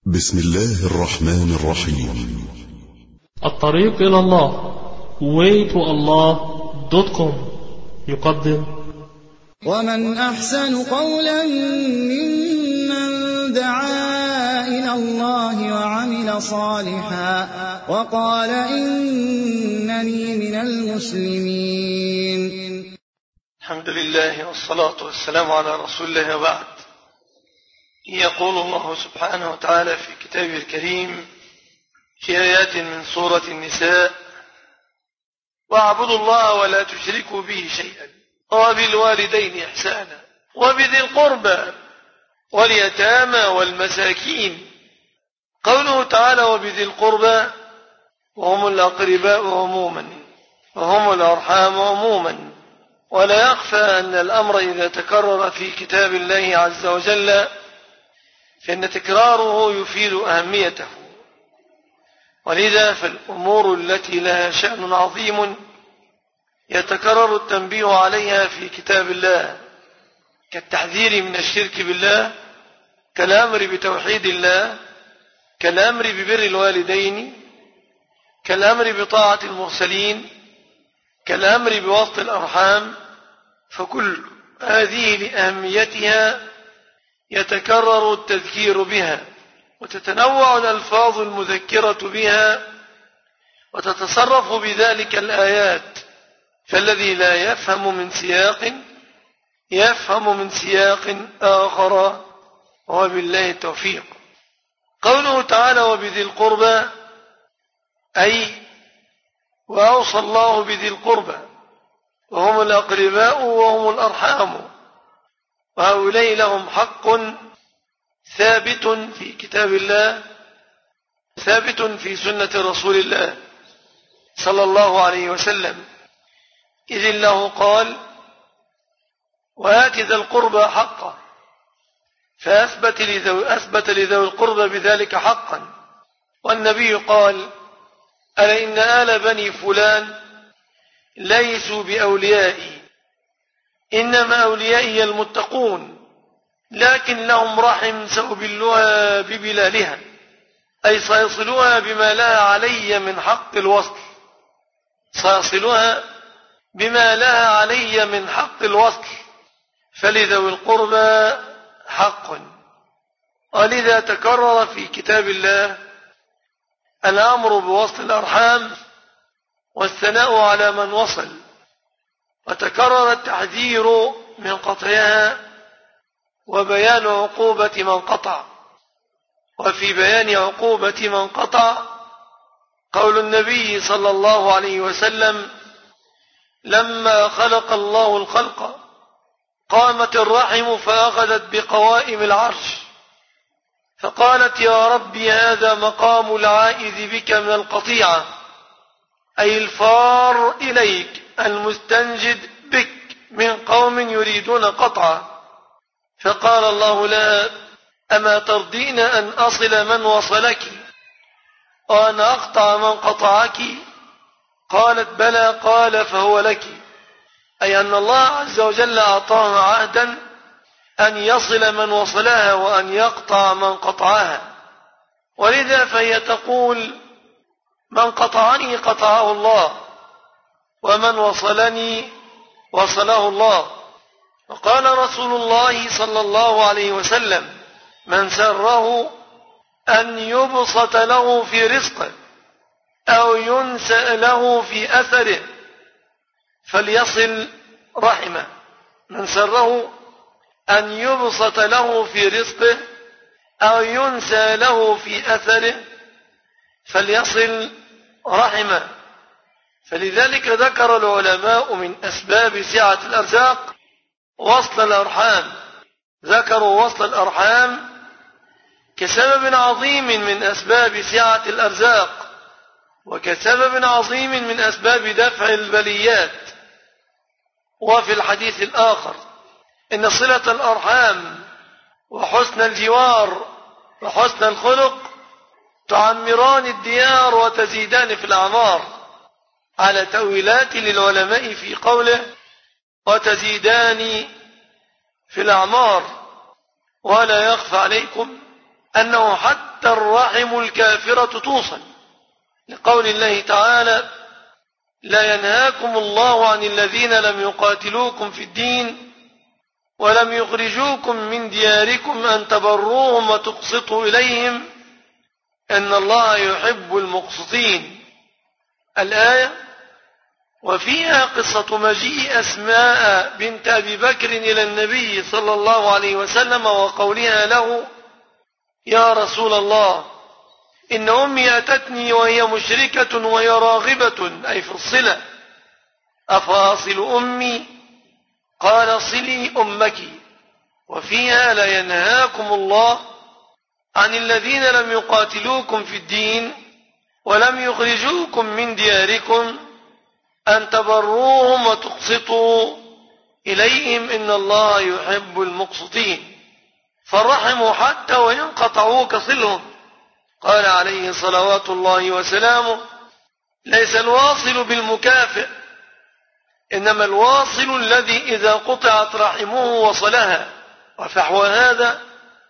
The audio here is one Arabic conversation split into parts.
بسم الله الرحمن الرحيم. الطريق إلى الله waytoallah.com يقدم: ومن أحسن قولا ممن دعا إلى الله وعمل صالحا وقال إنني من المسلمين. الحمد لله والصلاة والسلام على رسول الله، وبعد. يقول الله سبحانه وتعالى في كتابه الكريم في آيات من سورة النساء: واعبدوا الله ولا تشركوا به شيئا وبالوالدين إحسانا وبذي القربى واليتامى والمساكين. قوله تعالى وبذي القربى وهم الأقرباء عموما وهم الأرحام عموما، ولا يخفى أن الأمر إذا تكرر في كتاب الله عز وجل فإن تكراره يفيد أهميته، ولذا فالأمور التي لها شأن عظيم يتكرر التنبيه عليها في كتاب الله، كالتحذير من الشرك بالله، كالأمر بتوحيد الله، كالأمر ببر الوالدين، كالأمر بطاعة المرسلين، كالأمر بوصل الأرحام. فكل هذه لأهميتها يتكرر التذكير بها، وتتنوع الألفاظ المذكرة بها، وتتصرف بذلك الآيات، فالذي لا يفهم من سياق يفهم من سياق آخر، وبالله التوفيق. قوله تعالى وبذي القربى، أي وأوصى الله بذي القربى وهم الأقرباء وهم الأرحام، وهؤلاء لهم حق ثابت في كتاب الله، ثابت في سنة رسول الله صلى الله عليه وسلم، إذ الله قال وآت ذا القربى حقه، فأثبت لذوي القربى بذلك حقا. والنبي قال ألا إن آل بني فلان ليسوا بأوليائي، إنما أوليائي المتقون، لكن لهم رحم سأبلها ببلالها، أي سيصلها بما لها علي من حق الوصل، سيصلها بما لها علي من حق الوصل، فلذوي القربى حق. ولذا تكرر في كتاب الله الأمر بوصل الأرحام والثناء على من وصل، وتكرر التحذير من قطعها وبيان عقوبة من قطع. وفي بيان عقوبة من قطع قول النبي صلى الله عليه وسلم لما خلق الله الخلق قامت الرحم فأخذت بقوائم العرش فقالت يا ربي هذا مقام العائذ بك من القطيعة، أي الفار إليك المستنجد بك من قوم يريدون قطعه. فقال الله لها أما ترضين أن أصل من وصلك وأن أقطع من قطعك؟ قالت بلى. قال فهو لك، أي أن الله عز وجل أعطاها عهدا أن يصل من وصلها وأن يقطع من قطعها. ولذا فهي تقول من قطعني قطعه الله، ومن وصلني وصله الله. وقال رسول الله صلى الله عليه وسلم من سره أن يبسط له في رزقه أو ينسأ له في أثره فليصل رحمه. من سره أن يبسط له في رزقه أو ينسى له في أثره فليصل رحمه. فلذلك ذكر العلماء من أسباب سعة الأرزاق وصل الأرحام، ذكروا وصل الأرحام كسبب عظيم من أسباب سعة الأرزاق، وكسبب عظيم من أسباب دفع البليات. وفي الحديث الآخر إن صلة الأرحام وحسن الجوار وحسن الخلق تعمران الديار وتزيدان في الأعمار، على تأويلات للعلماء في قوله وتزيدان في الأعمار. ولا يخفى عليكم أنه حتى حتى الرحم الكافرة توصل، لقول الله تعالى: لا ينهاكم الله عن الذين لم يقاتلوكم في الدين ولم يخرجوكم من دياركم أن تبروهم وتقسطوا إليهم إن الله يحب المقسطين. الآية وفيها قصة مجيء أسماء بنت أبي بكر إلى النبي صلى الله عليه وسلم وقولها له: يا رسول الله، إن أمي أتتني وهي مشركة وهي راغبة أي في الصلة، أفاصل أمي؟ قال: صلي أمك. وفيها: لا ينهاكم الله عن الذين لم يقاتلوكم في الدين ولم يخرجوكم من دياركم أن تبروهم وتقسطوا إليهم إن الله يحب المقسطين. فالرحم حتى وإن قطعوك صلهم. قال عليه صلوات الله وسلامه: ليس الواصل بالمكافئ، إنما الواصل الذي إذا قطعت رحمه وصلها. وفحو هذا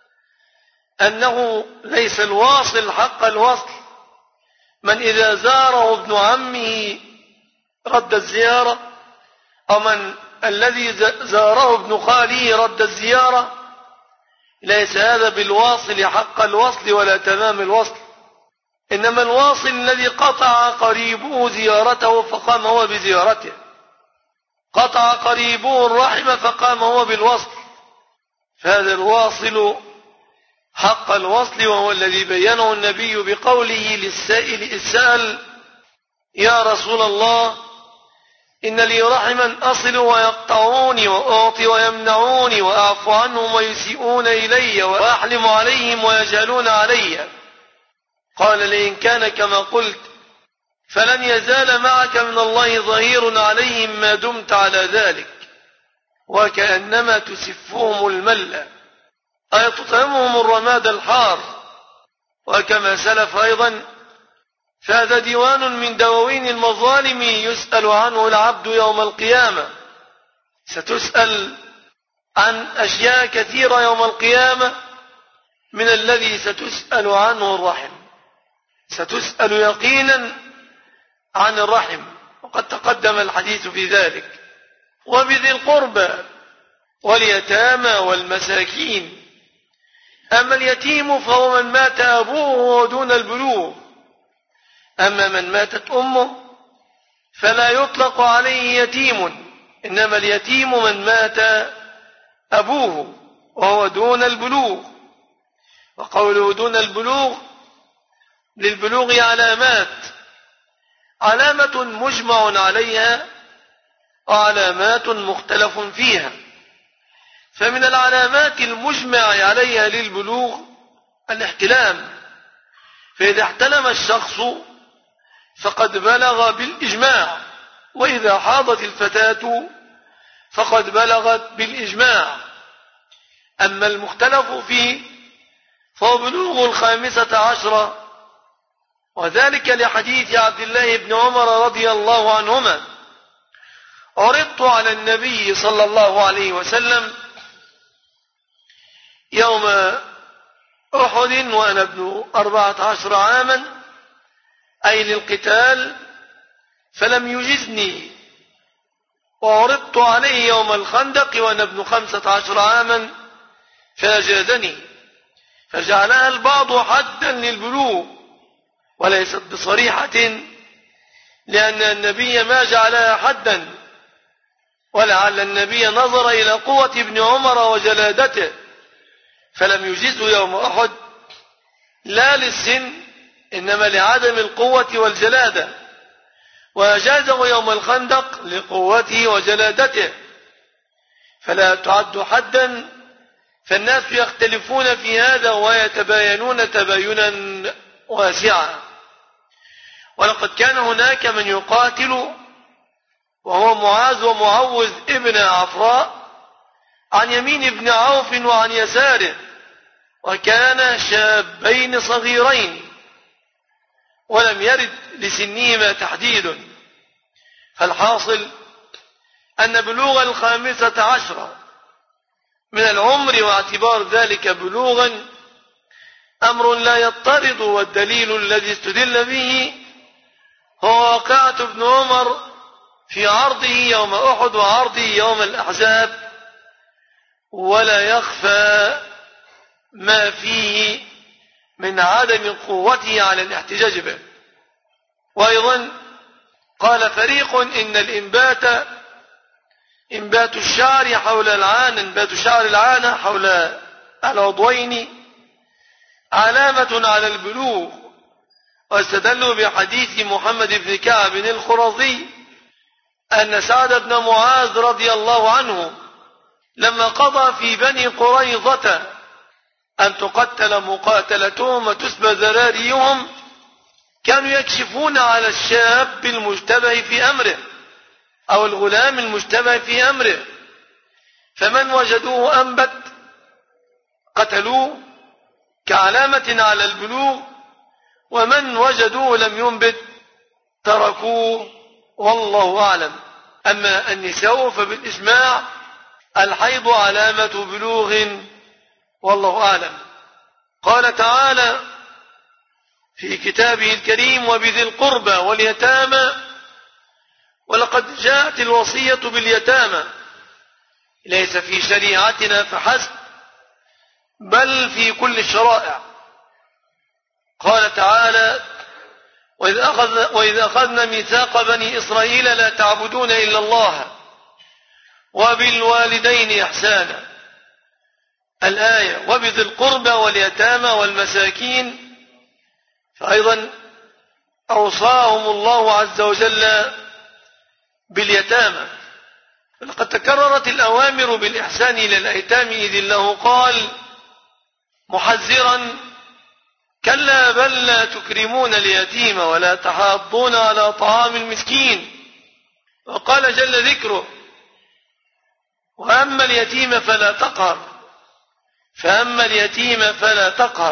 أنه ليس الواصل حق الوصل من إذا زاره ابن عمه رد الزيارة، أو من الذي زاره ابن خاله رد الزيارة. ليس هذا بالواصل حق الوصل ولا تمام الوصل، إنما الواصل الذي قطع قريبه زيارته فقام هو بزيارته، قطع قريبه الرحم فقام هو بالوصل، فهذا الواصل حق الوصل، وهو الذي بينه النبي بقوله للسائل السائل: يا رسول الله، إن لي رحما أصل ويقطعوني وأعطي ويمنعوني وأعفو عنهم ويسيئون إلي وأحلم عليهم ويجهلون علي. قال: لئن كان كما قلت فلن يزال معك من الله ظهير عليهم ما دمت على ذلك، وكأنما تسفهم الملة، أي تطعمهم الرماد الحار. وكما سلف أيضا، فهذا ديوان من دواوين المظالم يسأل عنه العبد يوم القيامة. ستسأل عن أشياء كثيرة يوم القيامة، من الذي ستسأل عنه الرحم. ستسأل يقينا عن الرحم، وقد تقدم الحديث في ذلك. وبذي القربى واليتامى والمساكين. أما اليتيم فهو من مات أبوه دون البلوغ، أما من ماتت أمه فلا يطلق عليه يتيم، إنما اليتيم من مات أبوه وهو دون البلوغ. وقوله دون البلوغ، للبلوغ علامات: علامة مجمع عليها وعلامات مختلف فيها. فمن العلامات المجمع عليها للبلوغ الاحتلام، فإذا احتلم الشخص فقد بلغ بالإجماع، وإذا حاضت الفتاة فقد بلغت بالإجماع. أما المختلف فيه فهو بلوغ 15، وذلك لحديث عبد الله بن عمر رضي الله عنهما: عرضت على النبي صلى الله عليه وسلم يوم أحد وأنا ابن 14 عاما، أي للقتال، فلم يجزني، وعرضت عليه يوم الخندق وأنا ابن 15 عاما فأجازني، فجعلها البعض حدا للبلوغ وليست بصريحة، لأن النبي ما جعلها حدا، ولعل النبي نظر إلى قوة ابن عمر وجلادته فلم يجزه يوم أحد، لا للسن إنما لعدم القوة والجلادة، وأجازه يوم الخندق لقوته وجلادته، فلا تعد حدا. فالناس يختلفون في هذا ويتباينون تباينا واسعا. ولقد كان هناك من يقاتل وهو معاذ ومعوذ ابن عفراء عن يمين ابن عوف وعن يساره، وكان شابين صغيرين ولم يرد لسنهما تحديد. فالحاصل أن بلوغ 15 من العمر واعتبار ذلك بلوغا أمر لا يضطرد، والدليل الذي استدل به هو واقعة ابن عمر في عرضه يوم أحد وعرضه يوم الأحزاب، ولا يخفى ما فيه من عدم قوته على الاحتجاج به. وأيضا قال فريق إن الإنبات إنبات الشعر حول العانة، إنبات شعر العانة حول العضوين علامة على البلوغ، واستدلوا بحديث محمد بن كعب الخرظي أن سعد بن معاذ رضي الله عنه لما قضى في بني قريظة أن تقتل مقاتلتهم وتسبى ذراريهم كانوا يكشفون على الشاب المشتبه في أمره أو الغلام المشتبه في أمره، فمن وجدوه أنبت قتلوه كعلامة على البلوغ، ومن وجدوه لم ينبت تركوه، والله أعلم. أما النساء فبالإجماع الحيض علامة بلوغ، والله أعلم. قال تعالى في كتابه الكريم وبذي القربى واليتامى، ولقد جاءت الوصية باليتامى ليس في شريعتنا فحسب بل في كل الشرائع. قال تعالى وإذ أخذنا ميثاق بني إسرائيل لا تعبدون إلا الله وبالوالدين إحسانا، الآية وبذي القربى واليتامى والمساكين، فأيضا أوصاهم الله عز وجل باليتامى. لقد تكررت الأوامر بالإحسان إلى الأيتام، إذ الله قال محذرا كلا بل لا تكرمون اليتيم ولا تحاضون على طعام المسكين، وقال جل ذكره وأما اليتيم فلا تقهر، فأما اليتيم فلا تقهر.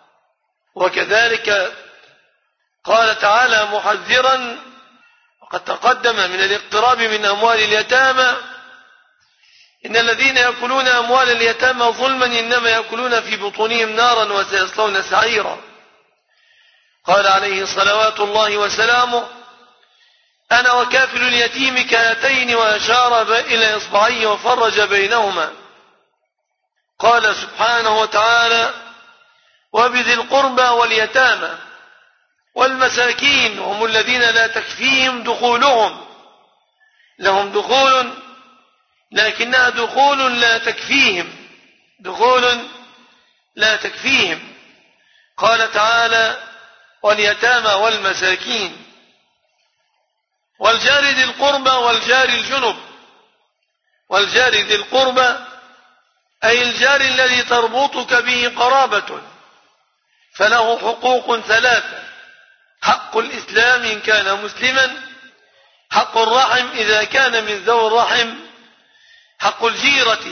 وكذلك قال تعالى محذرا وقد تقدم من الاقتراب من أموال اليتامى إن الذين يأكلون أموال اليتامى ظلما إنما يأكلون في بطونهم نارا وسيصلون سعيرا. قال عليه صلوات الله وسلامه أنا وكافل اليتيم كهاتين، وأشار إلى إصبعيه وفرج بينهما. قال سبحانه وتعالى وبذي القربى واليتامى والمساكين هم الذين لا تكفيهم دخولهم، لهم دخول لكنها دخول لا تكفيهم، دخول لا تكفيهم. قال تعالى واليتامى والمساكين والجار ذي القربى والجار الجنب. والجار ذي القربى أي الجار الذي تربطك به قرابة، فله حقوق ثلاثة: حق الإسلام إن كان مسلما، حق الرحم إذا كان من ذوي الرحم، حق الجيرة،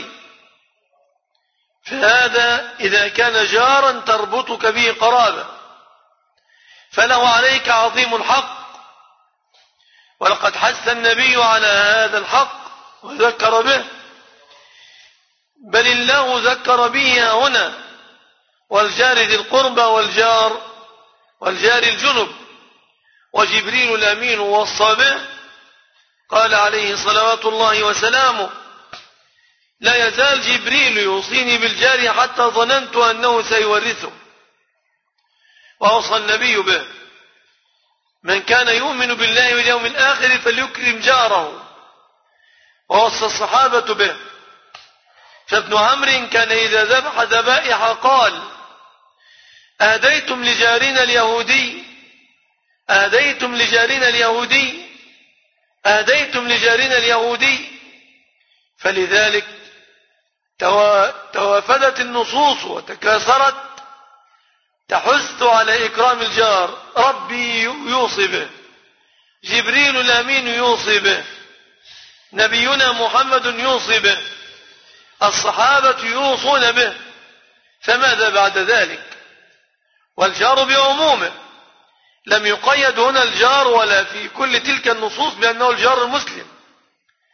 فهذا إذا كان جارا تربطك به قرابة فله عليك عظيم الحق. ولقد حث النبي على هذا الحق وذكر به، بل الله ذكر به هنا والجار ذي القربى والجار الجنب. وجبريل الأمين وصى به، قال عليه صلوات الله وسلامه لا يزال جبريل يوصيني بالجار حتى ظننت أنه سيورثه. وأوصى النبي به من كان يؤمن بالله واليوم الآخر فليكرم جاره، ووصى الصحابة به. فابن عمرو كان إذا ذبح ذبائح قال أهديتم لجارنا اليهودي، أهديتم لجارنا اليهودي، أهديتم لجارنا اليهودي. فلذلك توافدت النصوص وتكاثرت تحث على إكرام الجار. ربي يوصي به، جبريل الأمين يوصي به، نبينا محمد يوصي به، الصحابة يوصون به، فماذا بعد ذلك؟ والجار بعمومه، لم يقيد هنا الجار ولا في كل تلك النصوص بأنه الجار المسلم،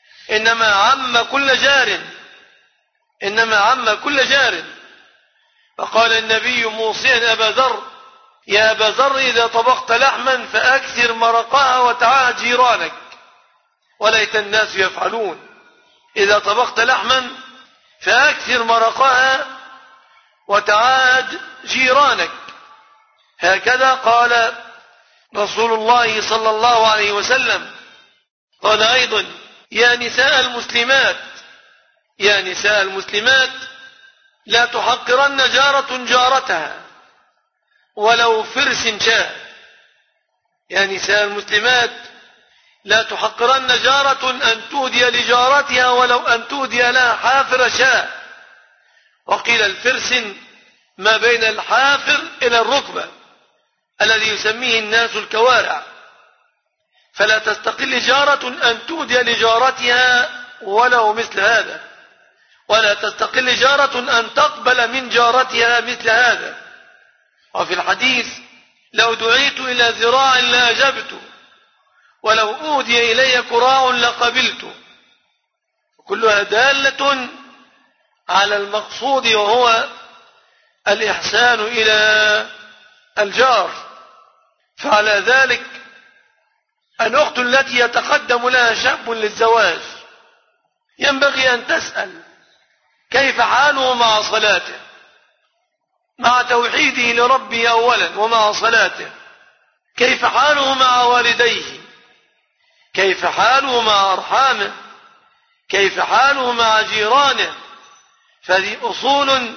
إنما عم كل جار، إنما عم كل جار. فقال النبي موصيا أبا ذر: يا أبا ذر، إذا طبخت لحما فأكثر مرقها وتعاهد جيرانك. وليت الناس يفعلون. إذا طبخت لحما فأكثر مرقها وتعاهد جيرانك. هكذا قال رسول الله صلى الله عليه وسلم. قال أيضا: يا نساء المسلمات لا تحقرن جارة جارتها ولو فرس شاة. يا نساء المسلمات لا تحقرن جارة أن تهدي لجارتها ولو أن تهدي لها حافر شاة. وقيل الفرس ما بين الحافر إلى الركبة الذي يسميه الناس الكوارع. فلا تستقل جارة أن تهدي لجارتها ولو مثل هذا، ولا تستقل جارة أن تقبل من جارتها مثل هذا. وفي الحديث: لو دعيت إلى ذراع لأجبت، ولو أهدي إلي كراع لقبلت. كلها دالة على المقصود، وهو الإحسان إلى الجار. فعلى ذلك الأخت التي يتقدم لها شاب للزواج ينبغي أن تسأل كيف حاله مع صلاته، مع توحيده لربه أولا، ومع صلاته. كيف حاله مع والديه، كيف حاله مع أرحامه، كيف حاله مع جيرانه. فهذه أصول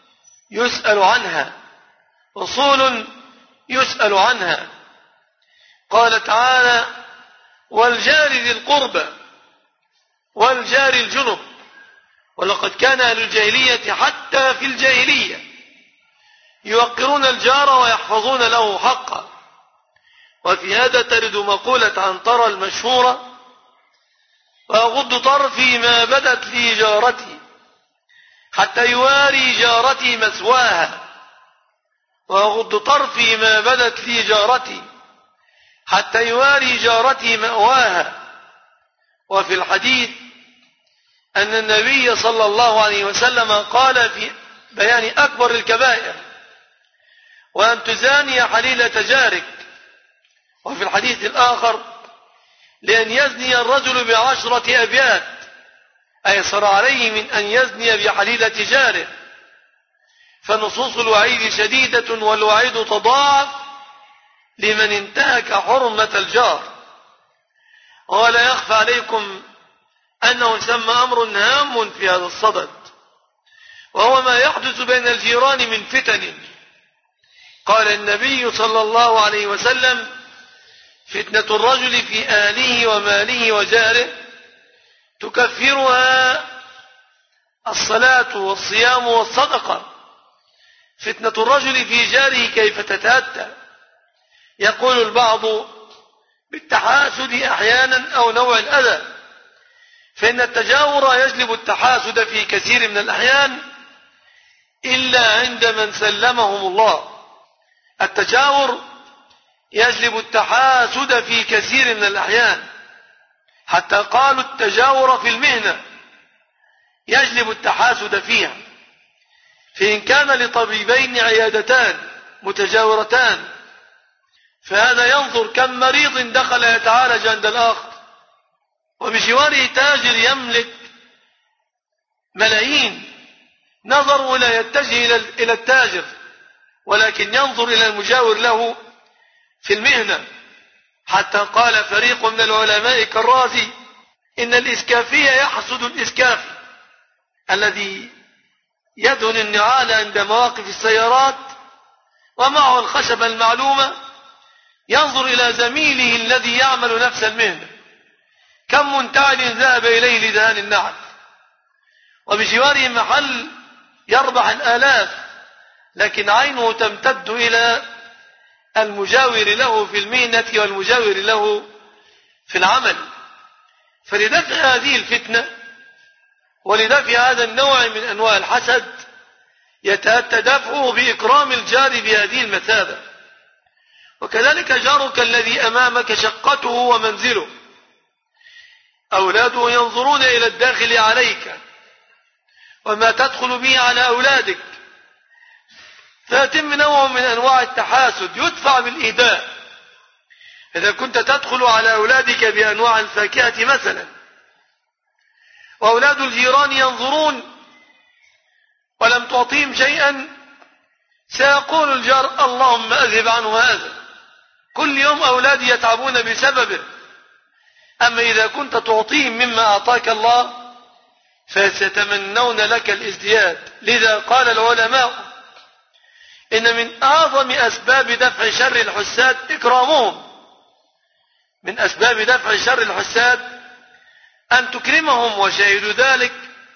يسأل عنها. قال تعالى: والجار ذي القربى والجار الجنب. ولقد كان أهل الجاهلية حتى في الجاهلية يوقرون الجار ويحفظون له حقا. وفي هذا ترد مقولة عنترة المشهورة: وأغض طرفي ما بدت لي جارتي حتى يواري جارتي مثواها. وأغض طرفي ما بدت لي جارتي حتى يواري جارتي مأواها. وفي الحديث أن النبي صلى الله عليه وسلم قال في بيان أكبر الكبائر: وأن تزاني حليلة جارك. وفي الحديث الآخر: لأن يزني الرجل ب10 أبيات، أيسر عليه من أن يزني بحليلة جاره. فنصوص الوعيد شديدة، والوعيد تضاعف لمن انتهك حرمة الجار. ولا يخفى عليكم أنه سمى أمر هام في هذا الصدد، وهو ما يحدث بين الجيران من فتن. قال النبي صلى الله عليه وسلم: فتنة الرجل في أهله وماله وجاره تكفرها الصلاة والصيام والصدقة. فتنة الرجل في جاره كيف تتأتى؟ يقول البعض بالتحاسد أحيانا أو نوع الأذى، فإن التجاور يجلب التحاسد في كثير من الأحيان إلا عند من سلمهم الله. التجاور يجلب التحاسد في كثير من الأحيان، حتى قالوا التجاور في المهنة يجلب التحاسد فيها. فإن كان لطبيبين عيادتان متجاورتان، فهذا ينظر كم مريض دخل يتعالج عند الآخر، وبجواره تاجر يملك ملايين، نظر ولا يتجه إلى التاجر، ولكن ينظر إلى المجاور له في المهنة. حتى قال فريق من العلماء كالرازي: إن الإسكافي يحسد الإسكافي الذي يدهن النعال عند مواقف السيارات ومعه الخشبة المعلومة، ينظر إلى زميله الذي يعمل نفس المهنة، كم منتعل ذهب إليه لدهان النعل، وبجواره محل يربح الآلاف، لكن عينه تمتد إلى المجاور له في المهنة والمجاور له في العمل. فلدفع هذه الفتنة ولدفع هذا النوع من أنواع الحسد يتأتى دفعه بإكرام الجار بهذه المثابة. وكذلك جارك الذي أمامك شقته ومنزله، أولاده ينظرون إلى الداخل عليك وما تدخل به على أولادك، فيتم نوع من أنواع التحاسد يدفع بالإهداء. إذا كنت تدخل على أولادك بأنواع الفاكهة مثلا، وأولاد الجيران ينظرون ولم تعطيهم شيئا، سيقول الجار: اللهم أذهب عنه هذا، كل يوم أولادي يتعبون بسببه. أما إذا كنت تعطيهم مما أعطاك الله فسيتمنون لك الازدياد. لذا قال العلماء: إن من أعظم أسباب دفع شر الحساد إكرامهم. من أسباب دفع شر الحساد أن تكرمهم، وشاهدوا ذلك: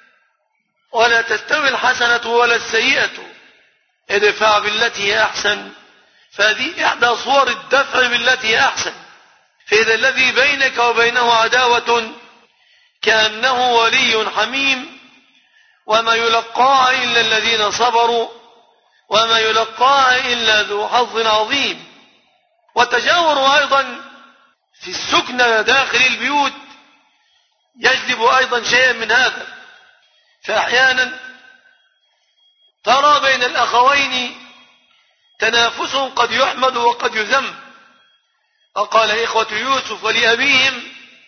ولا تستوي الحسنة ولا السيئة ادفع بالتي هي أحسن. فهذه إحدى صور الدفع بالتي هي أحسن. فإذا الذي بينك وبينه عداوة كأنه ولي حميم، وما يلقاها إلا الذين صبروا وما يلقاها إلا ذو حظ عظيم. والتجاور أيضا في السكن داخل البيوت يجلب أيضا شيئا من هذا. فأحيانا ترى بين الأخوين تنافس قد يحمد وقد يذم. وقال إخوة يوسف لأبيهم،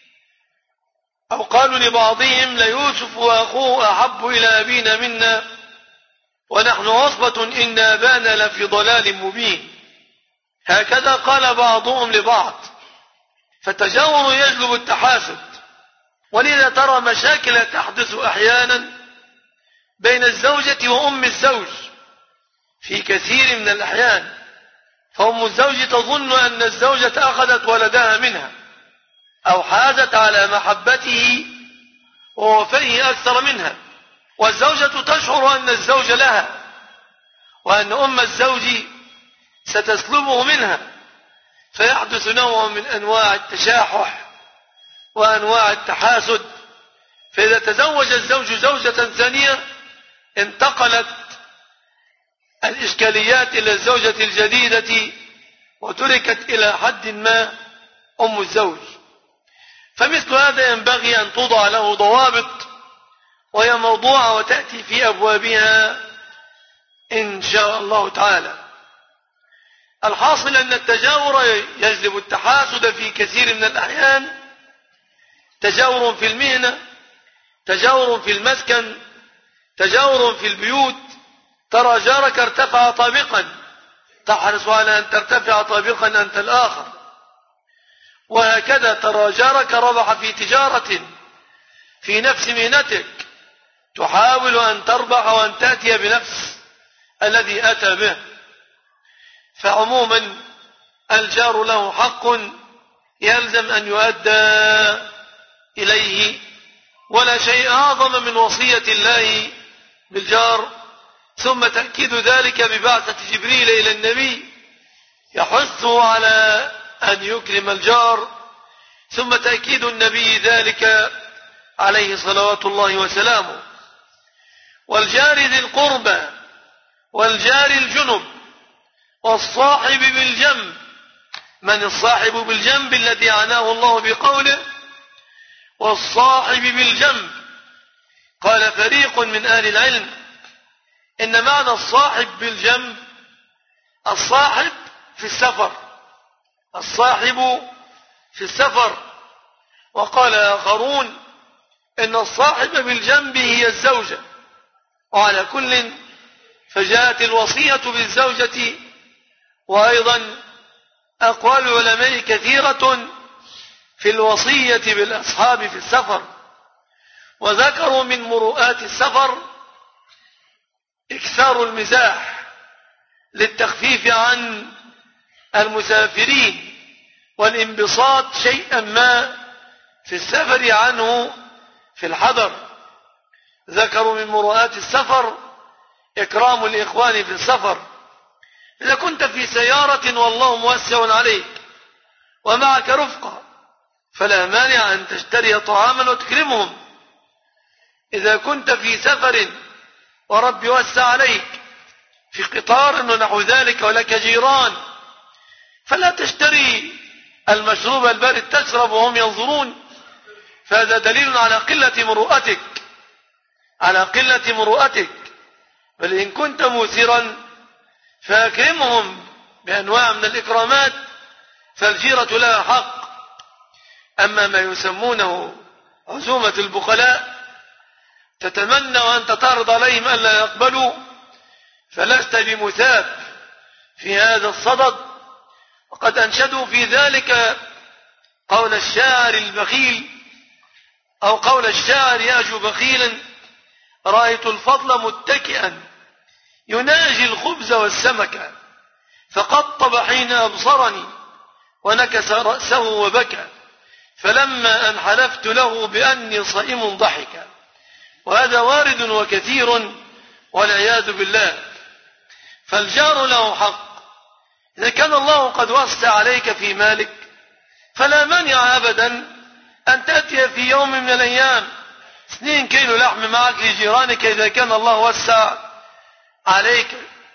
أو قالوا لبعضهم: ليوسف وأخوه أحب إلى أبينا منا ونحن عصبة إن أبانا لفي ضلال مبين. هكذا قال بعضهم لبعض. فالتجاور يجلب التحاسد. ولذا ترى مشاكل تحدث أحيانا بين الزوجة وأم الزوج في كثير من الأحيان. فأم الزوج تظن أن الزوجة أخذت ولدها منها أو حازت على محبته ووفيه أكثر منها، والزوجة تشعر أن الزوج لها وأن أم الزوج ستسلبه منها، فيحدث نوع من أنواع التشاحح وأنواع التحاسد. فإذا تزوج الزوج زوجة ثانية انتقلت الإشكاليات إلى الزوجة الجديدة وتركت إلى حد ما أم الزوج. فمثل هذا ينبغي أن توضع له ضوابط، وهي موضوعة وتأتي في أبوابها إن شاء الله تعالى. الحاصل أن التجاور يجلب التحاسد في كثير من الأحيان. تجاور في المهنة، تجاور في المسكن، تجاور في البيوت. ترى جارك ارتفع طابقا، تحرص على أن ترتفع طابقا أنت الآخر. وهكذا ترى جارك ربح في تجارة في نفس مهنتك، تحاول أن تربح وأن تأتي بنفس الذي أتى به. فعموما الجار له حق يلزم أن يؤدى إليه، ولا شيء أعظم من وصية الله بالجار. ثم تأكيد ذلك ببعثة جبريل إلى النبي يحثه على أن يكرم الجار، ثم تأكيد النبي ذلك عليه صلوات الله وسلامه. والجار ذي القربى والجار الجنب والصاحب بالجنب. من الصاحب بالجنب؟ الذي عناه الله بقوله والصاحب بالجنب. قال فريق من أهل العلم إن معنى الصاحب بالجنب الصاحب في السفر، الصاحب في السفر. وقال آخرون إن الصاحب بالجنب هي الزوجة. وعلى كل فجاءت الوصية بالزوجة. وأيضا أقوال العلماء كثيرة في الوصية بالأصحاب في السفر. وذكروا من مروءات السفر إكثار المزاح للتخفيف عن المسافرين والانبساط شيئا ما في السفر عنه في الحضر. ذكروا من مروءات السفر إكرام الإخوان في السفر. إذا كنت في سيارة والله موسع عليك ومعك رفقة فلا مانع أن تشتري طعاما وتكرمهم. إذا كنت في سفر ورب يوسع عليك في قطار ونحو ذلك ولك جيران فلا تشتري المشروب البارد تشرب وهم ينظرون، فهذا دليل على قلة مروءتك، على قلة مروءتك. بل إن كنت موسرا فأكرمهم بأنواع من الإكرامات، فالجيرة لها حق. أما ما يسمونه عزومة البخلاء تتمنى وأنت تعرض عليهم ألا يقبلوا، فلست بمثاب في هذا الصدد. وقد أنشدوا في ذلك قول الشاعر البخيل، أو قول الشاعر يأجو بخيلا: رأيت الفضل متكئا يناجي الخبز والسمك، فقطب حين أبصرني ونكس رأسه وبكى، فلما أن حلفت له بأني صائم ضحك. وهذا وارد وكثير والعياذ بالله. فالجار له حق. إذا كان الله قد وسع عليك في مالك فلا مانع أبدا أن تأتي في يوم من الأيام 2 كيلو لحم معك لجيرانك، إذا كان الله وسع عليك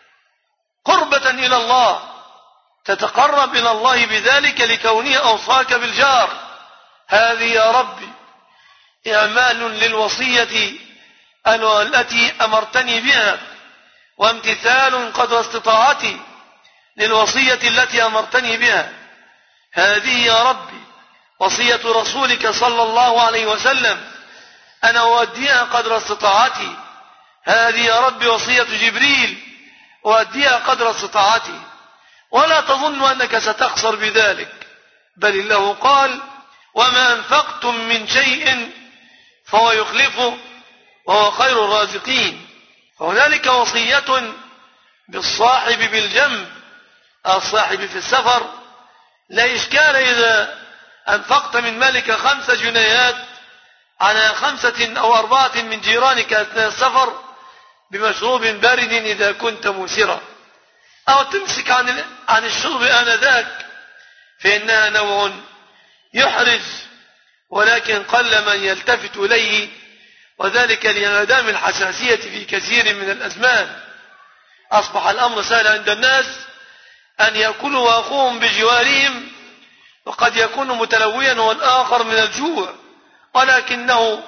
قربة إلى الله، تتقرب إلى الله بذلك لكونه أوصاك بالجار. هذه يا ربي إعمال للوصية التي أمرتني بها، وامتثال قدر استطاعتي للوصية التي أمرتني بها. هذه يا ربي وصية رسولك صلى الله عليه وسلم، أنا أؤديها قدر استطاعتي. هذه يا ربي وصية جبريل، أؤديها قدر استطاعتي. ولا تظن أنك ستخسر بذلك، بل الله قال: وما أنفقتم من شيء فهو يخلفه وهو خير الرازقين. وهنالك وصية بالصاحب بالجنب، الصاحب في السفر. لا إشكال إذا أنفقت من مالك 5 جنيهات على 5 أو 4 من جيرانك أثناء السفر بمشروب بارد إذا كنت موسرا، أو تمسك عن الشرب آنذاك، فإنها نوع يحرز، ولكن قل من يلتفت إليه، وذلك لانعدام الحساسية في كثير من الأزمان. أصبح الأمر سهل عند الناس أن يأكلوا وأخوهم بجوارهم، وقد يكون متلويا والآخر من الجوع، ولكنه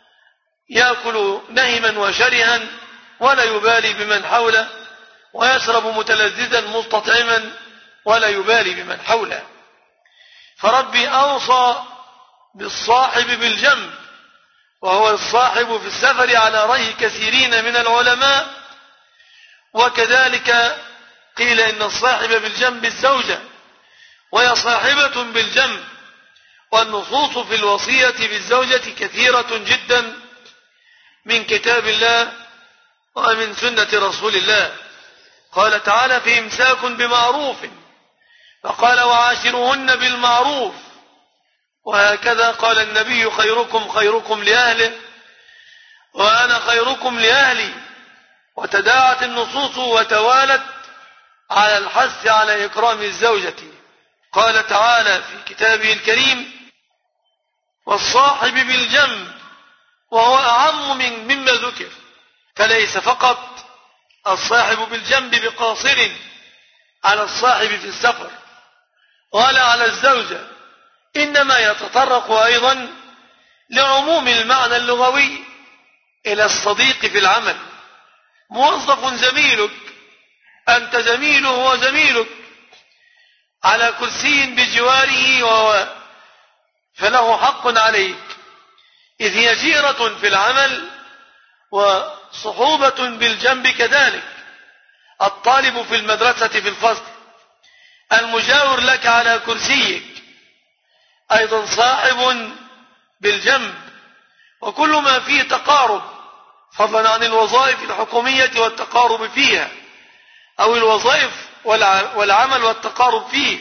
يأكل نهما وشرها ولا يبالي بمن حوله، ويشرب متلذذا مستطعما ولا يبالي بمن حوله. فربي أوصى بالصاحب بالجنب، وهو الصاحب في السفر على رأي كثيرين من العلماء. وكذلك قيل إن الصاحب بالجنب الزوجة، وهي صاحبة بالجنب. والنصوص في الوصية بالزوجة كثيرة جدا من كتاب الله ومن سنة رسول الله. قال تعالى: في إمساك بمعروف، فقال: وعاشرهن بالمعروف. وهكذا قال النبي: خيركم خيركم لأهله وأنا خيركم لأهلي. وتداعت النصوص وتوالت على الحث على إكرام الزوجة. قال تعالى في كتابه الكريم: والصاحب بالجنب، وهو أعم مما ذكر. فليس فقط الصاحب بالجنب بقاصر على الصاحب في السفر ولا على الزوجة، إنما يتطرق أيضا لعموم المعنى اللغوي إلى الصديق في العمل. موظف زميلك، أنت زميله وزميلك على كرسي بجواره، فله حق عليك، إذ هي جيرة في العمل وصحوبة بالجنب كذلك. الطالب في المدرسة في الفصل، المجاور لك على كرسيك، أيضا صاحب بالجنب. وكل ما فيه تقارب، فضلا عن الوظائف الحكومية والتقارب فيها، أو الوظائف والعمل والتقارب فيه،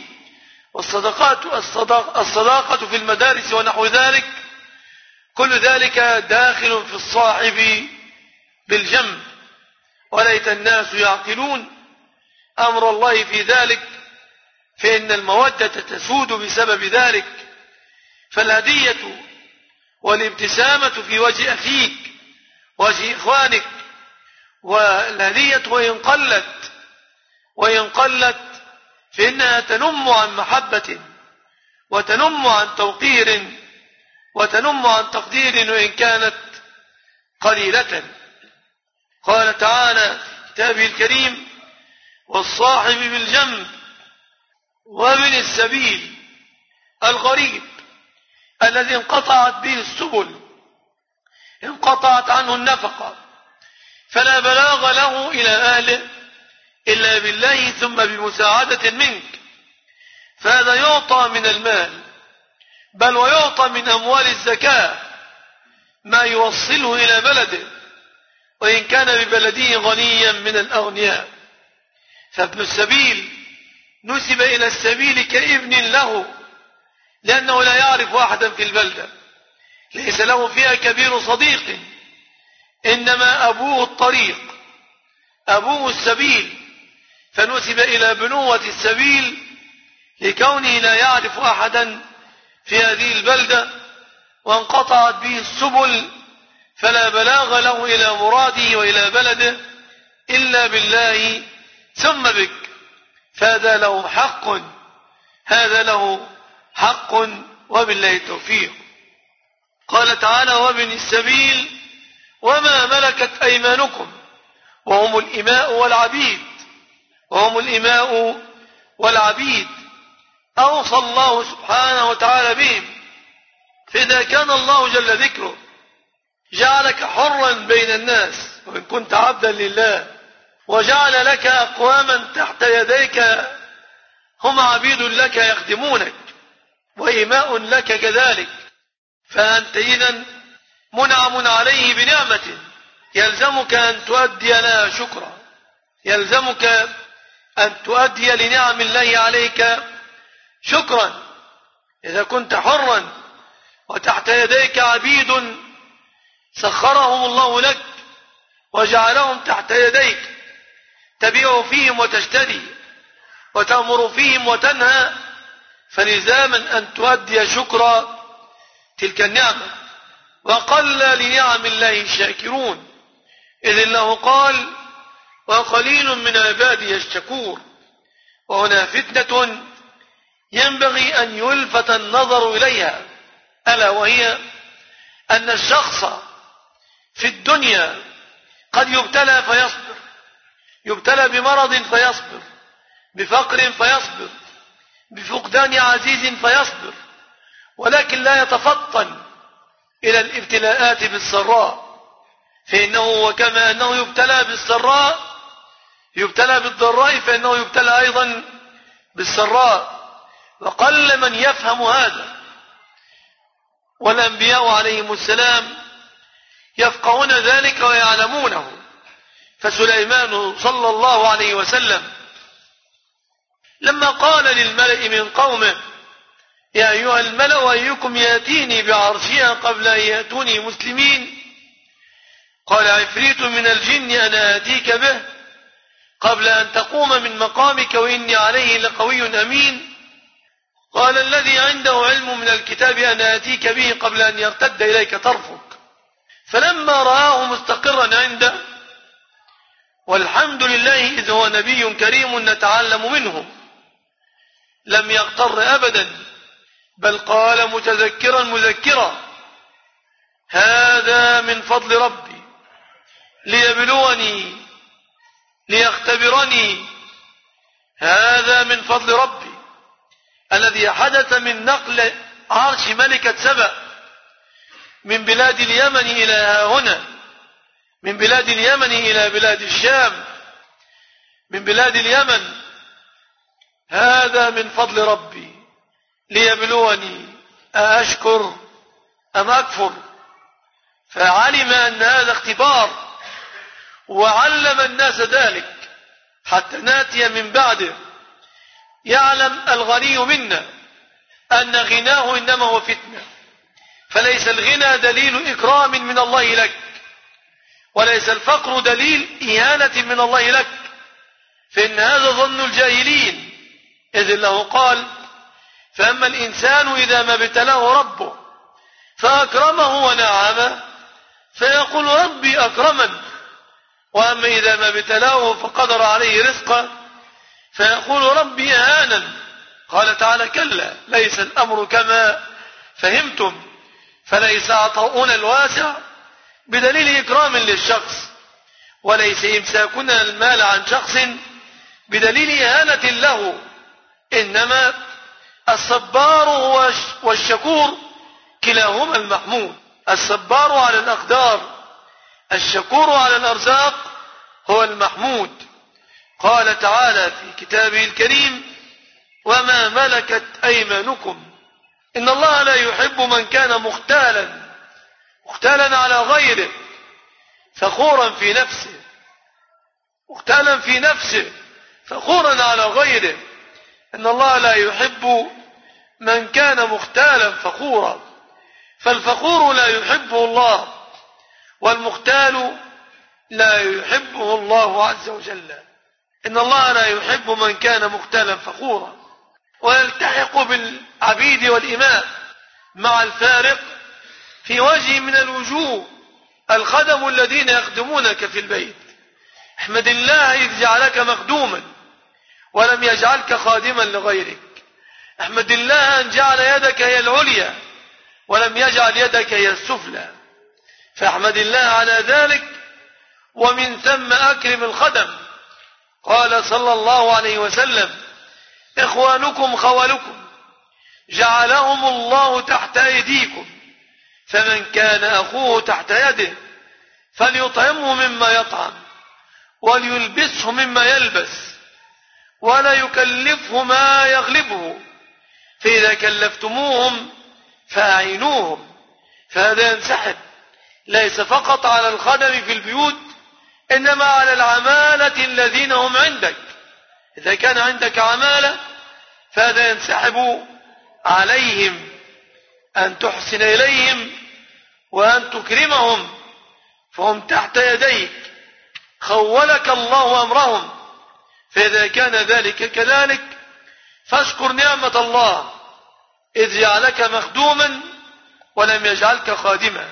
الصداقة في المدارس ونحو ذلك، كل ذلك داخل في الصاحب بالجنب. وليت الناس يعقلون أمر الله في ذلك، فإن المودة تسود بسبب ذلك. فالهدية والابتسامة في وجه أخيك، وجه إخوانك، والهدية وإن قلت فإنها تنم عن محبة، وتنم عن توقير، وتنم عن تقدير، وإن كانت قليلة. قال تعالى في كتابه الكريم: والصاحب بالجنب وابن السبيل الغريب الذي انقطعت به السبل، انقطعت عنه النفقة، فلا بلاغ له إلى أهله إلا بالله ثم بمساعدة منك، فهذا يعطى من المال، بل ويعطى من أموال الزكاة ما يوصله إلى بلده، وإن كان ببلده غنيا من الأغنياء. فابن السبيل نسب إلى السبيل كابن له، لأنه لا يعرف أحدا في البلدة، ليس له فيها كبير صديق، إنما أبوه الطريق، أبوه السبيل، فنسب إلى بنوة السبيل لكونه لا يعرف أحدا في هذه البلدة، وانقطعت به السبل، فلا بلاغ له إلى مراده وإلى بلده إلا بالله ثم بك، فهذا له حق، هذا له حق، وبالله التوفيق. قال تعالى: وابن السبيل وما ملكت أيمانكم، وهم الإماء والعبيد، وهم الإماء والعبيد أوصى الله سبحانه وتعالى بهم. فإذا كان الله جل ذكره جعلك حرا بين الناس، وإن كنت عبدا لله، وجعل لك أقواما تحت يديك هم عبيد لك يخدمونك وإماء لك كذلك، فأنت إذن منعم عليه بنعمة، يلزمك أن تؤدي لها شكرا، يلزمك أن تؤدي لنعم الله عليك شكرا. إذا كنت حرا وتحت يديك عبيد سخرهم الله لك وجعلهم تحت يديك، تبيع فيهم وتشتري وتأمر فيهم وتنهى، فلزاما أن تؤدي شكر تلك النعمة. وقل لنعم الله الشاكرون، إذ الله قال: وقليل من عبادي الشكور. وهنا فتنة ينبغي أن يلفت النظر إليها، ألا وهي أن الشخص في الدنيا قد يبتلى فيصبر، يبتلى بمرض فيصبر، بفقر فيصبر، بفقدان عزيز فيصبر، ولكن لا يتفطن إلى الابتلاءات بالسراء، فإنه وكما أنه يبتلى بالسراء يبتلى بالضراء، فإنه يبتلى أيضا بالسراء. وقل من يفهم هذا، والأنبياء عليهم السلام يفقهون ذلك ويعلمونه. فسليمان صلى الله عليه وسلم لما قال للملأ من قومه: يا أيها الملأ أيكم يأتيني بعرشها قبل أن يأتوني مسلمين؟ قال: عفريت من الجن أنا آتيك به قبل أن تقوم من مقامك وإني عليه لقوي أمين. قال: الذي عنده علم من الكتاب أنا آتيك به قبل أن يرتد إليك طرفك. فلما رآه مستقرا عنده، والحمد لله إذ هو نبي كريم نتعلم منه، لم يغتر أبدا، بل قال متذكرا مذكرا: هذا من فضل ربي ليبلوني ليختبرني، هذا من فضل ربي. الذي حدث من نقل عرش ملكة سبأ من بلاد اليمن إلى هنا، من بلاد اليمن إلى بلاد الشام، من بلاد اليمن، هذا من فضل ربي ليبلوني أشكر أم أكفر. فعلم أن هذا اختبار، وعلم الناس ذلك حتى ناتي من بعده. يعلم الغني منا أن غناه إنما هو فتنة، فليس الغنى دليل إكرام من الله لك، وليس الفقر دليل إهانة من الله لك، فإن هذا ظن الجاهلين. إذ الله قال: فأما الإنسان إذا ما ابتلاه ربه فأكرمه ونعمه فيقول ربي أكرمن، وأما إذا ما ابتلاه فقدر عليه رزقه فيقول ربي أهانن. قال تعالى: كلا ليس الأمر كما فهمتم، فليس عطاؤنا الواسع بدليل إكرام للشخص، وليس إمساكنا المال عن شخص بدليل إهانة له، إنما الصبار والشكور كلاهما المحمود. الصبار على الأقدار، الشكور على الأرزاق هو المحمود. قال تعالى في كتابه الكريم: وما ملكت أيمانكم، إن الله لا يحب من كان مختالا على غيره، فخورا في نفسه، مختالا في نفسه، فخورا على غيره. إن الله لا يحب من كان مختالا فخورا، فالفخور لا يحبه الله، والمختال لا يحبه الله عز وجل. إن الله لا يحب من كان مختالا فخورا. ويلتحق بالعبيد والإماء مع الفارق في وجه من الوجوه الخدم الذين يخدمونك في البيت. احمد الله إذ جعلك مخدوما ولم يجعلك خادما لغيرك. احمد الله أن جعل يدك هي العليا ولم يجعل يدك هي السفلى، فاحمد الله على ذلك، ومن ثم أكرم الخدم. قال صلى الله عليه وسلم: إخوانكم خولكم جعلهم الله تحت أيديكم، فمن كان أخوه تحت يده فليطعمه مما يطعم وليلبسه مما يلبس ولا يكلفه ما يغلبه، فإذا كلفتموهم فأعينوهم. فهذا ينسحب ليس فقط على الخدم في البيوت، إنما على العمالة الذين هم عندك. إذا كان عندك عمالة فهذا ينسحب عليهم أن تحسن إليهم وأن تكرمهم، فهم تحت يديك، خولك الله أمرهم. فإذا كان ذلك كذلك فاشكر نعمة الله إذ جعلك مخدوما ولم يجعلك خادما،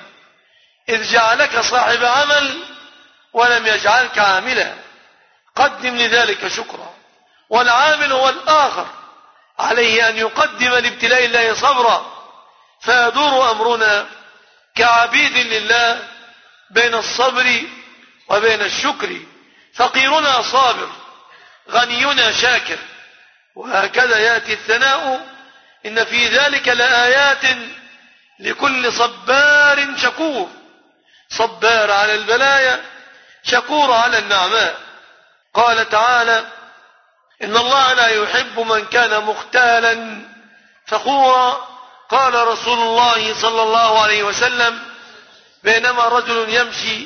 إذ جعلك صاحب عمل ولم يجعلك عاملا. قدم لذلك شكرا. والعامل هو الآخر، عليه أن يقدم لابتلاء الله صبرا، فيدور أمرنا كعبيد لله بين الصبر وبين الشكر. فقيرنا صابر، غنينا شاكر، وهكذا يأتي الثناء: إن في ذلك لآيات لكل صبار شكور. صبار على البلايا، شكور على النعماء. قال تعالى: إن الله لا يحب من كان مختالا فخورا. قال رسول الله صلى الله عليه وسلم: بينما رجل يمشي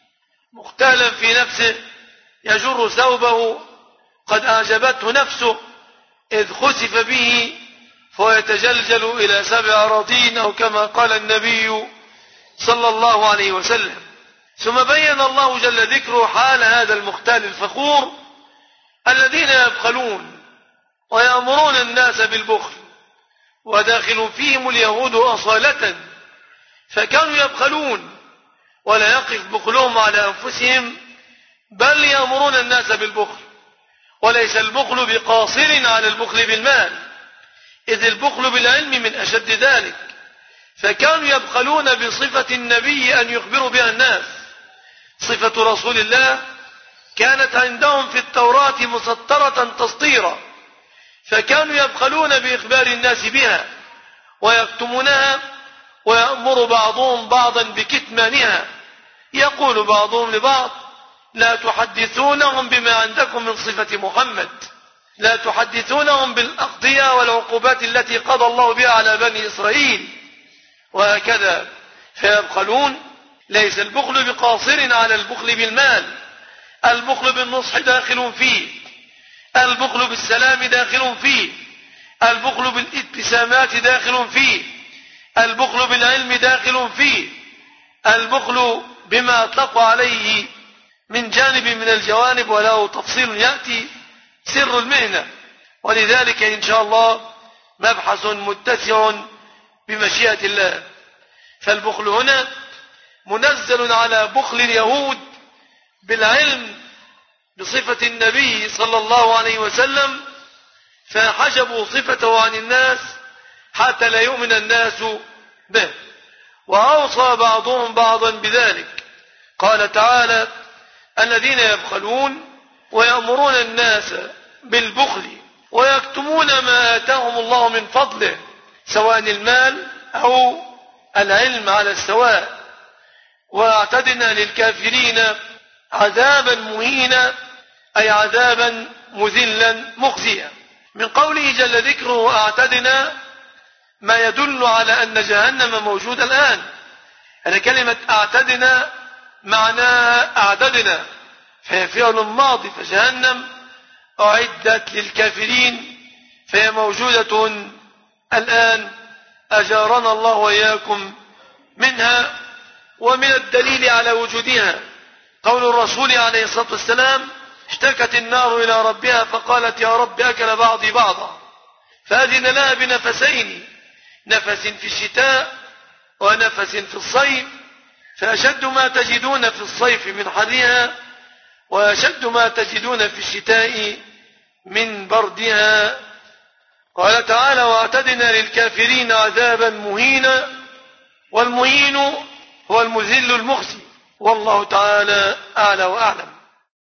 مختالا في نفسه يجر ثوبه قد أعجبته نفسه إذ خسف به فهو يتجلجل إلى 7 أراضين، أو كما قال النبي صلى الله عليه وسلم. ثم بين الله جل ذكره حال هذا المختال الفخور الذين يبخلون ويأمرون الناس بالبخل، وداخل فيهم اليهود أصالة، فكانوا يبخلون ولا يقف بخلهم على أنفسهم، بل يأمرون الناس بالبخل. وليس البخل بقاصر على البخل بالمال، إذ البخل بالعلم من أشد ذلك. فكانوا يبخلون بصفة النبي أن يخبروا بها الناس. صفة رسول الله كانت عندهم في التوراة مسطرة تسطيرا، فكانوا يبخلون بإخبار الناس بها ويكتمونها، ويأمر بعضهم بعضا بكتمانها. يقول بعضهم لبعض: لا تحدثونهم بما عندكم من صفة محمد، لا تحدثونهم بالأقضية والعقوبات التي قضى الله بها على بني إسرائيل. وهكذا فيبخلون. ليس البخل بقاصر على البخل بالمال، البخل بالنصح داخل فيه، البخل بالسلام داخل فيه، البخل بالابتسامات داخل فيه، البخل بالعلم داخل فيه، البخل بما أطلق عليه من جانب من الجوانب، وله تفصيل يأتي سر المهنة. ولذلك إن شاء الله مبحث متسع بمشيئة الله. فالبخل هنا منزل على بخل اليهود بالعلم بصفة النبي صلى الله عليه وسلم، فحجبوا صفته عن الناس حتى لا يؤمن الناس به، وأوصى بعضهم بعضا بذلك. قال تعالى: الذين يبخلون ويأمرون الناس بالبخل ويكتمون ما آتاهم الله من فضله سواء المال أو العلم على السواء. واعتدنا للكافرين عذابا مهينا أي عذابا مذلا مخزيا. من قوله جل ذكره أعتدنا ما يدل على أن جهنم موجودة الآن. أن كلمة أعتدنا معناها أعددنا، فهي فعل ماضي، فجهنم أعدت للكافرين فهي موجودة الآن، أجارنا الله وإياكم منها. ومن الدليل على وجودها قول الرسول عليه الصلاة والسلام: اشتكت النار إلى ربها فقالت يا رب أكل بعضي بعضا، فأذن لها بنفسين، نفس في الشتاء ونفس في الصيف، فأشد ما تجدون في الصيف من حرها وأشد ما تجدون في الشتاء من بردها. قال تعالى: واعتدنا للكافرين عذابا مهينا، والمهين هو المذل المخزي، والله تعالى أعلى وأعلم.